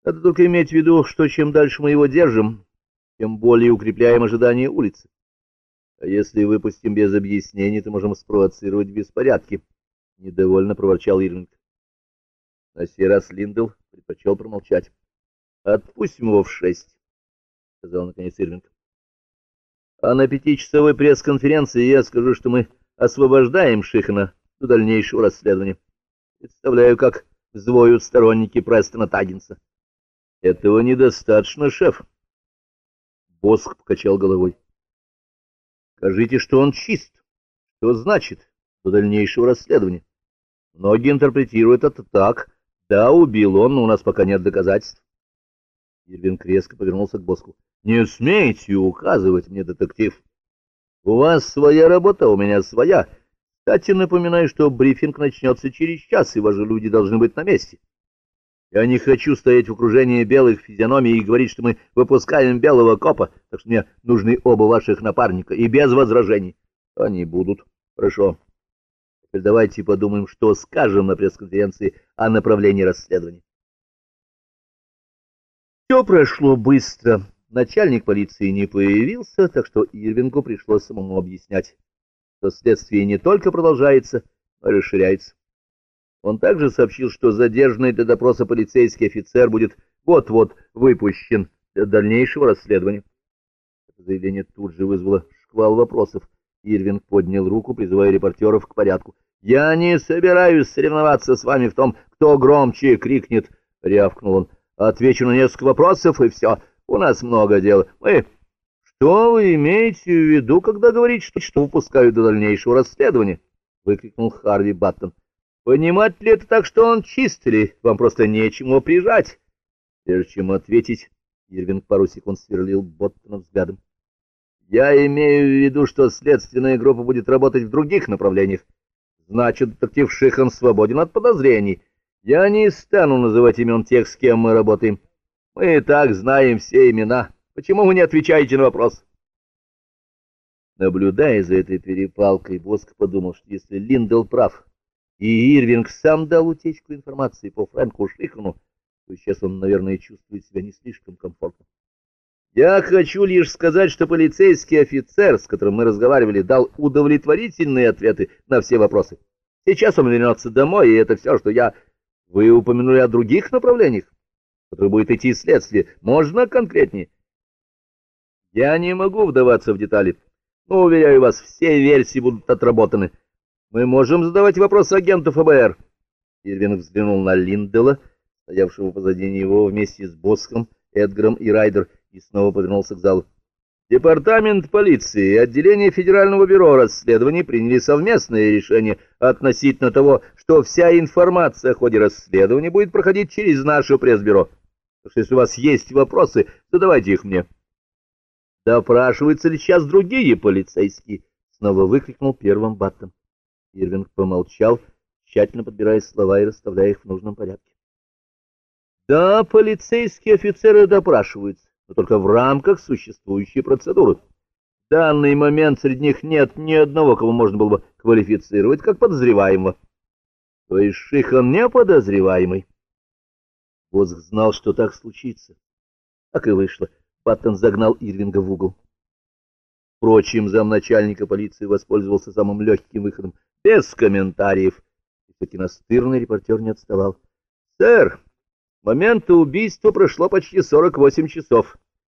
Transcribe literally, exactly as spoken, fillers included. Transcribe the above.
Надо только иметь в виду, что чем дальше мы его держим, тем более укрепляем ожидание улицы. А если выпустим без объяснений, то можем спровоцировать беспорядки. Недовольно проворчал Ирвинг. На сей раз Линдл предпочел промолчать. Отпустим его в шесть, сказал наконец Ирвинг. А на пятичасовой пресс-конференции я скажу, что мы освобождаем Шихана до дальнейшего расследования. Представляю, как взвоют сторонники Престона Таггинса. Этого недостаточно, шеф. Босх покачал головой. Скажите, что он чист. Что значит до дальнейшего расследования? Многие интерпретируют это так. Да, убил он, но у нас пока нет доказательств. Ирвинг резко повернулся к Босху. Не смейте указывать мне, детектив. У вас своя работа, у меня своя. Кстати, напоминаю, что брифинг начнется через час, и ваши люди должны быть на месте. Я не хочу стоять в окружении белых физиономий и говорить, что мы выпускаем белого копа, так что мне нужны оба ваших напарника, и без возражений. Они будут. Хорошо. Теперь давайте подумаем, что скажем на пресс-конференции о направлении расследования. Все прошло быстро. Начальник полиции не появился, так что Ирвингу пришлось самому объяснять, что следствие не только продолжается, но и расширяется. Он также сообщил, что задержанный для допроса полицейский офицер будет вот-вот выпущен для дальнейшего расследования. Это заявление тут же вызвало шквал вопросов. Ирвинг поднял руку, призывая репортеров к порядку. «Я не собираюсь соревноваться с вами в том, кто громче крикнет», — рявкнул он. «Отвечу на несколько вопросов, и все. У нас много дела. Мы...» «Что вы имеете в виду, когда говорите, что, что выпускают до дальнейшего расследования?» — выкрикнул Харви Баттон. «Понимать ли это так, что он чист, или вам просто нечему прижать?» Прежде чем ответить, Ирвинг пару секунд сверлил Баттона взглядом. «Я имею в виду, что следственная группа будет работать в других направлениях. Значит, детектив Шихан свободен от подозрений. Я не стану называть имен тех, с кем мы работаем. Мы и так знаем все имена. Почему вы не отвечаете на вопрос?» Наблюдая за этой перепалкой, Босх подумал, что если Линдл прав, и Ирвинг сам дал утечку информации по Фрэнку Шихану, то сейчас он, наверное, чувствует себя не слишком комфортно. «Я хочу лишь сказать, что полицейский офицер, с которым мы разговаривали, дал удовлетворительные ответы на все вопросы. Сейчас он вернется домой, и это все, что я... Вы упомянули о других направлениях, в которые будет идти следствие. Можно конкретнее?» «Я не могу вдаваться в детали, но, уверяю вас, все версии будут отработаны. Мы можем задавать вопросы агенту эф бэ эр». Ирвинг взглянул на Линдела, стоявшего позади него вместе с Босхом, Эдгаром и Райдер, и снова повернулся к залу. «Департамент полиции и отделение Федерального бюро расследований приняли совместное решение относительно того, что вся информация о ходе расследования будет проходить через наше пресс-бюро. Так что если у вас есть вопросы, задавайте их мне». «Допрашиваются ли сейчас другие полицейские?» — снова выкрикнул первым Баттон. Ирвинг помолчал, тщательно подбирая слова и расставляя их в нужном порядке. «Да, полицейские офицеры допрашиваются, но только в рамках существующей процедуры. В данный момент среди них нет ни одного, кого можно было бы квалифицировать как подозреваемого». «То есть Шихан не подозреваемый?» Босх знал, что так случится. Так и вышло. Баттон загнал Ирвинга в угол. Впрочем, замначальника полиции воспользовался самым легким выходом, без комментариев. И таки настырный репортер не отставал. «Сэр, с момента убийства прошло почти сорок восемь часов.